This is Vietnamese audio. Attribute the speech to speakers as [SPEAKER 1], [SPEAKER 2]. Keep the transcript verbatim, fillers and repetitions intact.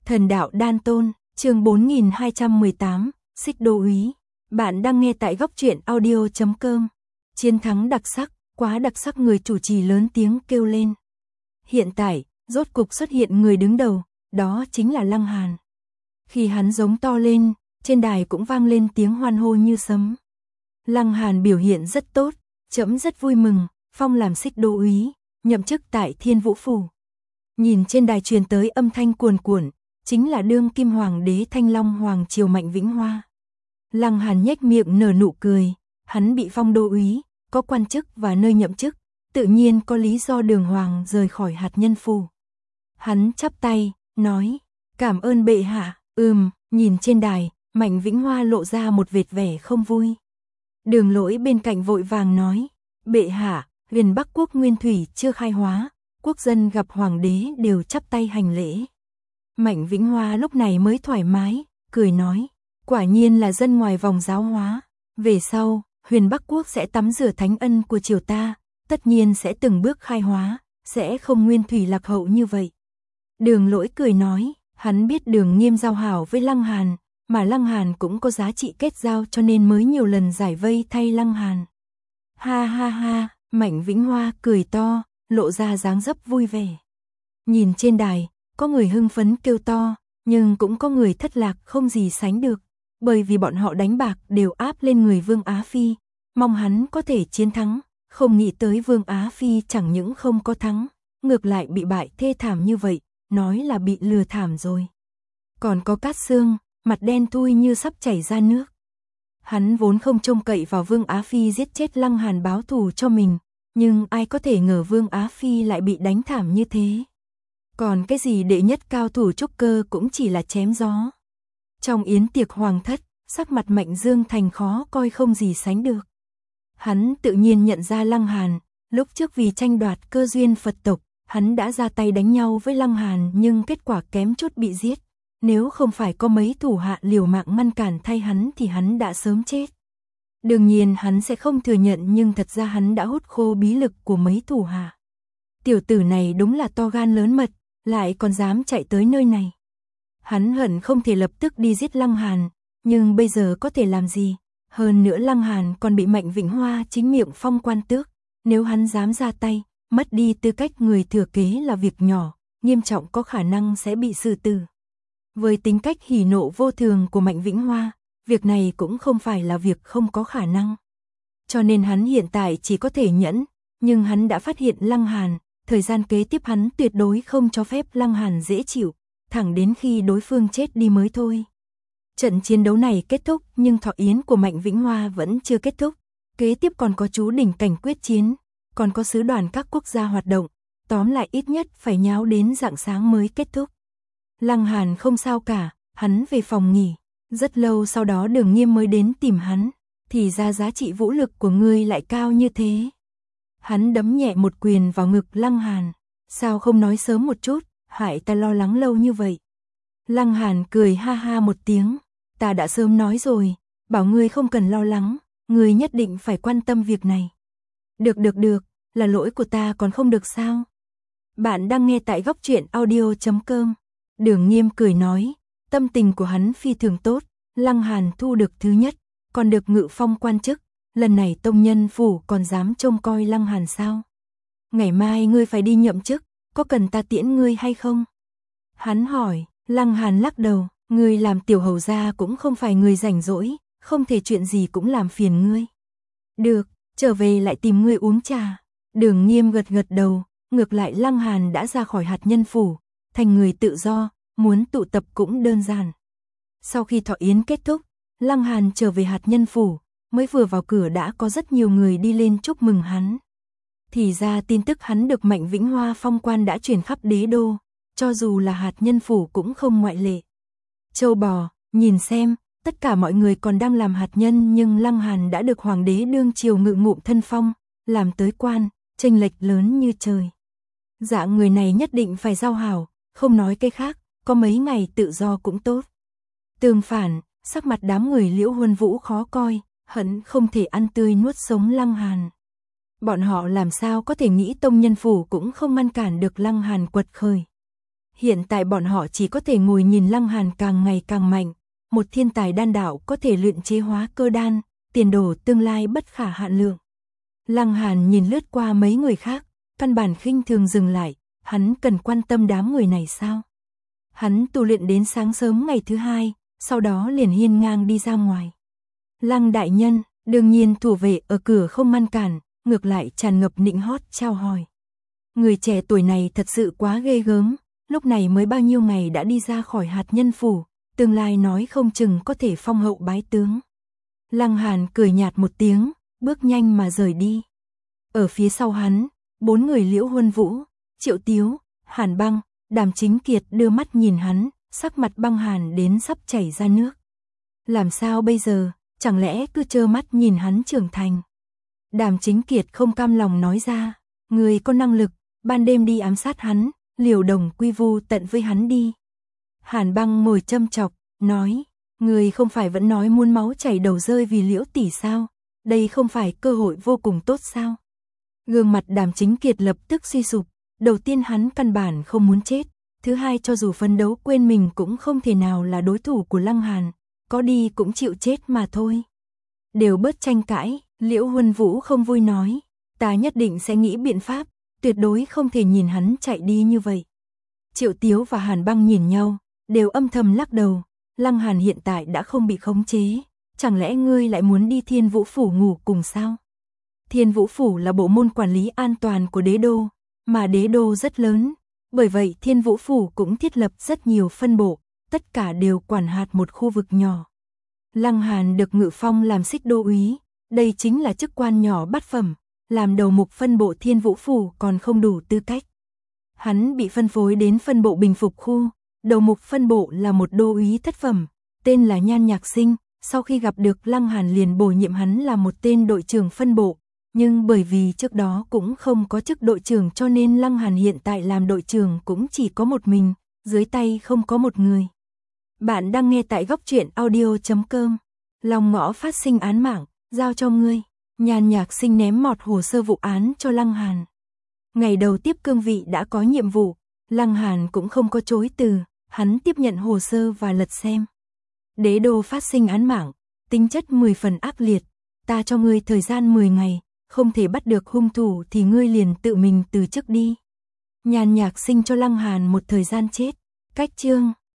[SPEAKER 1] Thần đạo đan tôn, chương bốn nghìn hai trăm mười tám, Xích Đô úy. Bạn đang nghe tại góc truyện audio chấm com. Chiến thắng đặc sắc, quá đặc sắc, người chủ trì lớn tiếng kêu lên. Hiện tại, rốt cục xuất hiện người đứng đầu, đó chính là Lăng Hàn. Khi hắn giống to lên, trên đài cũng vang lên tiếng hoan hô như sấm. Lăng Hàn biểu hiện rất tốt, trẫm rất vui mừng, phong làm Xích Đô úy, nhậm chức tại Thiên Vũ Phủ. Nhìn trên đài truyền tới âm thanh cuồn cuộn, chính là đương kim hoàng đế Thanh Long Hoàng triều Mạnh Vĩnh Hoa. Lăng Hàn nhếch miệng nở nụ cười, hắn bị phong đô úy, có quan chức và nơi nhậm chức, tự nhiên có lý do đường hoàng rời khỏi hạt nhân phủ. Hắn chắp tay, nói, cảm ơn bệ hạ. Ừm, nhìn trên đài, Mạnh Vĩnh Hoa lộ ra một vệt vẻ không vui. Đường Lỗi bên cạnh vội vàng nói, bệ hạ, huyền Bắc quốc nguyên thủy chưa khai hóa, quốc dân gặp hoàng đế đều chắp tay hành lễ. Mạnh Vĩnh Hoa lúc này mới thoải mái, cười nói, quả nhiên là dân ngoài vòng giáo hóa, về sau, huyền Bắc quốc sẽ tắm rửa thánh ân của triều ta, tất nhiên sẽ từng bước khai hóa, sẽ không nguyên thủy lạc hậu như vậy. Đường Lỗi cười nói, hắn biết Đường Nghiêm giao hảo với Lăng Hàn, mà Lăng Hàn cũng có giá trị kết giao cho nên mới nhiều lần giải vây thay Lăng Hàn. Ha ha ha, Mạnh Vĩnh Hoa cười to, lộ ra dáng dấp vui vẻ. Nhìn trên đài, có người hưng phấn kêu to, nhưng cũng có người thất lạc không gì sánh được, bởi vì bọn họ đánh bạc đều áp lên người Vương Á Phi, mong hắn có thể chiến thắng, không nghĩ tới Vương Á Phi chẳng những không có thắng, ngược lại bị bại thê thảm như vậy, nói là bị lừa thảm rồi. Còn có Cát Sương, mặt đen thui như sắp chảy ra nước. Hắn vốn không trông cậy vào Vương Á Phi giết chết Lăng Hàn báo thù cho mình, nhưng ai có thể ngờ Vương Á Phi lại bị đánh thảm như thế. Còn cái gì đệ nhất cao thủ trúc cơ cũng chỉ là chém gió. Trong yến tiệc hoàng thất, sắc mặt Mạnh Dương Thành khó coi không gì sánh được. Hắn tự nhiên nhận ra Lăng Hàn, lúc trước vì tranh đoạt cơ duyên Phật tộc, hắn đã ra tay đánh nhau với Lăng Hàn nhưng kết quả kém chút bị giết. Nếu không phải có mấy thủ hạ liều mạng ngăn cản thay hắn thì hắn đã sớm chết. Đương nhiên hắn sẽ không thừa nhận nhưng thật ra hắn đã hút khô bí lực của mấy thủ hạ. Tiểu tử này đúng là to gan lớn mật, lại còn dám chạy tới nơi này. Hắn hận không thể lập tức đi giết Lăng Hàn, nhưng bây giờ có thể làm gì? Hơn nữa Lăng Hàn còn bị Mạnh Vĩnh Hoa chính miệng phong quan tước. Nếu hắn dám ra tay, mất đi tư cách người thừa kế là việc nhỏ, nghiêm trọng có khả năng sẽ bị xử tử. Với tính cách hỉ nộ vô thường của Mạnh Vĩnh Hoa, việc này cũng không phải là việc không có khả năng. Cho nên hắn hiện tại chỉ có thể nhẫn, nhưng hắn đã phát hiện Lăng Hàn, thời gian kế tiếp hắn tuyệt đối không cho phép Lăng Hàn dễ chịu, thẳng đến khi đối phương chết đi mới thôi. Trận chiến đấu này kết thúc nhưng thọ yến của Mạnh Vĩnh Hoa vẫn chưa kết thúc, kế tiếp còn có chú đỉnh cảnh quyết chiến, còn có sứ đoàn các quốc gia hoạt động, tóm lại ít nhất phải nháo đến rạng sáng mới kết thúc. Lăng Hàn không sao cả, hắn về phòng nghỉ, rất lâu sau đó Đường Nghiêm mới đến tìm hắn, thì ra giá trị vũ lực của ngươi lại cao như thế. Hắn đấm nhẹ một quyền vào ngực Lăng Hàn, sao không nói sớm một chút, hại ta lo lắng lâu như vậy. Lăng Hàn cười ha ha một tiếng, ta đã sớm nói rồi, bảo ngươi không cần lo lắng, ngươi nhất định phải quan tâm việc này. Được được được, là lỗi của ta còn không được sao? Bạn đang nghe tại góc truyện audio chấm com. Đường Nghiêm cười nói, tâm tình của hắn phi thường tốt, Lăng Hàn thu được thứ nhất, còn được ngự phong quan chức, lần này tông nhân phủ còn dám trông coi Lăng Hàn sao? Ngày mai ngươi phải đi nhậm chức, có cần ta tiễn ngươi hay không? Hắn hỏi, Lăng Hàn lắc đầu, ngươi làm tiểu hầu gia cũng không phải người rảnh rỗi, không thể chuyện gì cũng làm phiền ngươi. Được, trở về lại tìm ngươi uống trà. Đường Nghiêm gật gật đầu, ngược lại Lăng Hàn đã ra khỏi hạt nhân phủ, thành người tự do, muốn tụ tập cũng đơn giản. Sau khi thọ yến kết thúc, Lăng Hàn trở về hạt nhân phủ, mới vừa vào cửa đã có rất nhiều người đi lên chúc mừng hắn. Thì ra tin tức hắn được Mạnh Vĩnh Hoa phong quan đã truyền khắp đế đô, cho dù là hạt nhân phủ cũng không ngoại lệ. Châu bò, nhìn xem, tất cả mọi người còn đang làm hạt nhân nhưng Lăng Hàn đã được hoàng đế đương triều ngự ngụm thân phong, làm tới quan, chênh lệch lớn như trời. Dạng người này nhất định phải giao hảo, không nói cái khác, có mấy ngày tự do cũng tốt. Tương phản, sắc mặt đám người Liễu Huân Vũ khó coi, hận không thể ăn tươi nuốt sống Lăng Hàn. Bọn họ làm sao có thể nghĩ tông nhân phủ cũng không ngăn cản được Lăng Hàn quật khởi. Hiện tại bọn họ chỉ có thể ngồi nhìn Lăng Hàn càng ngày càng mạnh, một thiên tài đan đạo có thể luyện chế hóa cơ đan, tiền đồ tương lai bất khả hạn lượng. Lăng Hàn nhìn lướt qua mấy người khác, căn bản khinh thường dừng lại, hắn cần quan tâm đám người này sao? Hắn tu luyện đến sáng sớm ngày thứ hai, sau đó liền hiên ngang đi ra ngoài. Lăng đại nhân, đương nhiên thủ vệ ở cửa không ngăn cản, ngược lại tràn ngập nịnh hót chào hỏi. Người trẻ tuổi này thật sự quá ghê gớm, lúc này mới bao nhiêu ngày đã đi ra khỏi hạt nhân phủ, tương lai nói không chừng có thể phong hậu bái tướng. Lăng Hàn cười nhạt một tiếng, bước nhanh mà rời đi. Ở phía sau hắn, bốn người Liễu Huân Vũ, Triệu Tiếu, Hàn Băng, Đàm Chính Kiệt đưa mắt nhìn hắn, sắc mặt băng hàn đến sắp chảy ra nước. Làm sao bây giờ, chẳng lẽ cứ trơ mắt nhìn hắn trưởng thành? Đàm Chính Kiệt không cam lòng nói ra, người có năng lực, ban đêm đi ám sát hắn, liều đồng quy vu tận với hắn đi. Hàn Băng ngồi châm chọc, nói, người không phải vẫn nói muốn máu chảy đầu rơi vì Liễu tỷ sao? Đây không phải cơ hội vô cùng tốt sao? Gương mặt Đàm Chính Kiệt lập tức suy sụp, đầu tiên hắn căn bản không muốn chết, thứ hai cho dù phấn đấu quên mình cũng không thể nào là đối thủ của Lăng Hàn, có đi cũng chịu chết mà thôi. Đều bớt tranh cãi, Liễu Huân Vũ không vui nói, ta nhất định sẽ nghĩ biện pháp, tuyệt đối không thể nhìn hắn chạy đi như vậy. Triệu Tiếu và Hàn Băng nhìn nhau, đều âm thầm lắc đầu, Lăng Hàn hiện tại đã không bị khống chế, chẳng lẽ ngươi lại muốn đi Thiên Vũ Phủ ngủ cùng sao? Thiên Vũ Phủ là bộ môn quản lý an toàn của đế đô, mà đế đô rất lớn, bởi vậy Thiên Vũ Phủ cũng thiết lập rất nhiều phân bộ, tất cả đều quản hạt một khu vực nhỏ. Lăng Hàn được ngự phong làm xích đô úy, đây chính là chức quan nhỏ bát phẩm, làm đầu mục phân bộ Thiên Vũ Phủ còn không đủ tư cách. Hắn bị phân phối đến phân bộ bình phục khu, đầu mục phân bộ là một đô úy thất phẩm, tên là Nhan Nhạc Sinh, sau khi gặp được Lăng Hàn liền bổ nhiệm hắn là một tên đội trưởng phân bộ, nhưng bởi vì trước đó cũng không có chức đội trưởng cho nên Lăng Hàn hiện tại làm đội trưởng cũng chỉ có một mình, dưới tay không có một người. Bạn đang nghe tại góc truyện audio chấm com. Lòng ngõ phát sinh án mạng, giao cho ngươi. Nhan Nhạc Sinh ném mọt hồ sơ vụ án cho Lăng Hàn. Ngày đầu tiếp cương vị đã có nhiệm vụ, Lăng Hàn cũng không có chối từ, hắn tiếp nhận hồ sơ và lật xem. Đế đô phát sinh án mạng, tính chất mười phần ác liệt, ta cho ngươi thời gian mười ngày, không thể bắt được hung thủ thì ngươi liền tự mình từ chức đi. Nhan Nhạc Sinh cho Lăng Hàn một thời gian chết. Cách chương